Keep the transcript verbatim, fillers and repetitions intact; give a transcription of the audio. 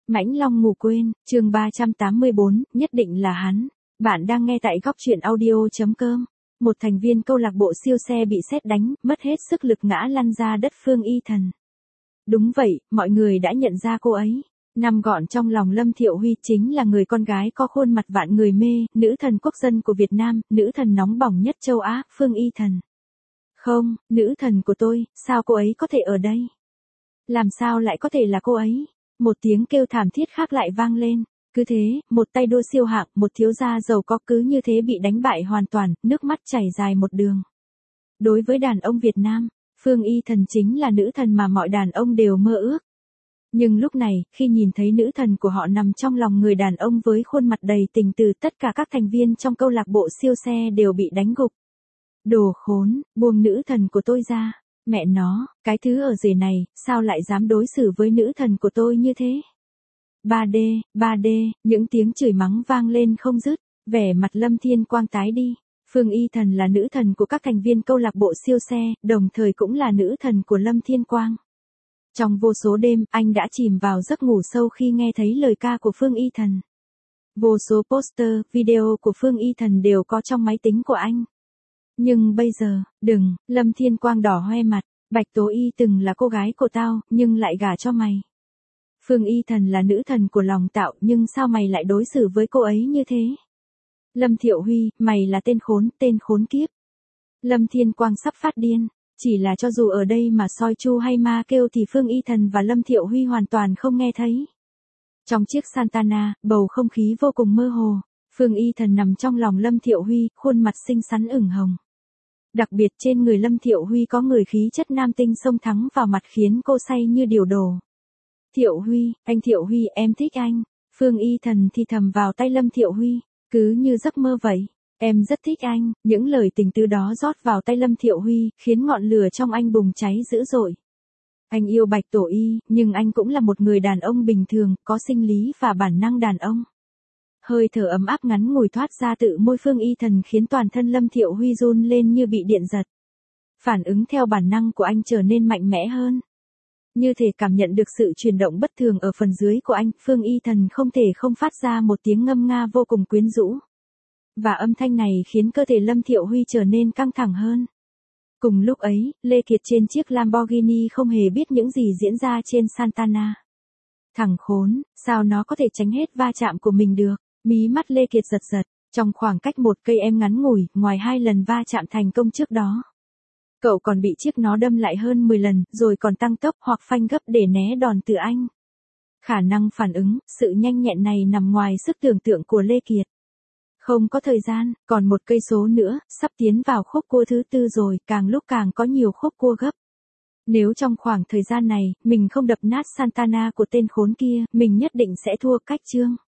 Mãnh Long ngủ quên, chương ba trăm tám mươi bốn, nhất định là hắn. Bạn đang nghe tại góc truyện audio.com. Một thành viên câu lạc bộ siêu xe bị sét đánh, mất hết sức lực ngã lăn ra đất Phương Y Thần. Đúng vậy, mọi người đã nhận ra cô ấy. Nằm gọn trong lòng Lâm Thiệu Huy chính là người con gái có khuôn mặt vạn người mê, nữ thần quốc dân của Việt Nam, nữ thần nóng bỏng nhất châu Á, Phương Y Thần. Không, nữ thần của tôi, sao cô ấy có thể ở đây? Làm sao lại có thể là cô ấy? Một tiếng kêu thảm thiết khác lại vang lên. Cứ thế, một tay đua siêu hạng, một thiếu gia giàu có cứ như thế bị đánh bại hoàn toàn, nước mắt chảy dài một đường. Đối với đàn ông Việt Nam, Phương Y Thần chính là nữ thần mà mọi đàn ông đều mơ ước. Nhưng lúc này, khi nhìn thấy nữ thần của họ nằm trong lòng người đàn ông với khuôn mặt đầy tình từ, tất cả các thành viên trong câu lạc bộ siêu xe đều bị đánh gục. Đồ khốn, buông nữ thần của tôi ra. Mẹ nó, cái thứ ở rể này, sao lại dám đối xử với nữ thần của tôi như thế? ba D, ba D, những tiếng chửi mắng vang lên không dứt, vẻ mặt Lâm Thiên Quang tái đi. Phương Y Thần là nữ thần của các thành viên câu lạc bộ siêu xe, đồng thời cũng là nữ thần của Lâm Thiên Quang. Trong vô số đêm, anh đã chìm vào giấc ngủ sâu khi nghe thấy lời ca của Phương Y Thần. Vô số poster, video của Phương Y Thần đều có trong máy tính của anh. Nhưng bây giờ, đừng, Lâm Thiên Quang đỏ hoe mặt, Bạch Tố Y từng là cô gái của tao, nhưng lại gả cho mày. Phương Y Thần là nữ thần của lòng tạo, nhưng sao mày lại đối xử với cô ấy như thế? Lâm Thiệu Huy, mày là tên khốn, tên khốn kiếp. Lâm Thiên Quang sắp phát điên, chỉ là cho dù ở đây mà soi chu hay ma kêu thì Phương Y Thần và Lâm Thiệu Huy hoàn toàn không nghe thấy. Trong chiếc Santana, bầu không khí vô cùng mơ hồ, Phương Y Thần nằm trong lòng Lâm Thiệu Huy, khuôn mặt xinh xắn ửng hồng. Đặc biệt trên người Lâm Thiệu Huy có người khí chất nam tinh xông thẳng vào mặt khiến cô say như điều đồ. Thiệu Huy, anh Thiệu Huy, em thích anh. Phương Y Thần thì thầm vào tay Lâm Thiệu Huy, cứ như giấc mơ vậy. Em rất thích anh. Những lời tình tứ đó rót vào tay Lâm Thiệu Huy, khiến ngọn lửa trong anh bùng cháy dữ dội. Anh yêu Bạch Tổ Y, nhưng anh cũng là một người đàn ông bình thường, có sinh lý và bản năng đàn ông. Hơi thở ấm áp ngắn ngủi thoát ra tự môi Phương Y Thần khiến toàn thân Lâm Thiệu Huy run lên như bị điện giật. Phản ứng theo bản năng của anh trở nên mạnh mẽ hơn. Như thể cảm nhận được sự chuyển động bất thường ở phần dưới của anh, Phương Y Thần không thể không phát ra một tiếng ngâm nga vô cùng quyến rũ. Và âm thanh này khiến cơ thể Lâm Thiệu Huy trở nên căng thẳng hơn. Cùng lúc ấy, Lê Kiệt trên chiếc Lamborghini không hề biết những gì diễn ra trên Santana. Thằng khốn, sao nó có thể tránh hết va chạm của mình được? Mí mắt Lê Kiệt giật giật, trong khoảng cách một cây em ngắn ngủi, ngoài hai lần va chạm thành công trước đó. Cậu còn bị chiếc nó đâm lại hơn mười lần, rồi còn tăng tốc hoặc phanh gấp để né đòn từ anh. Khả năng phản ứng, sự nhanh nhẹn này nằm ngoài sức tưởng tượng của Lê Kiệt. Không có thời gian, còn một cây số nữa, sắp tiến vào khúc cua thứ tư rồi, càng lúc càng có nhiều khúc cua gấp. Nếu trong khoảng thời gian này, mình không đập nát Santana của tên khốn kia, mình nhất định sẽ thua cách chương.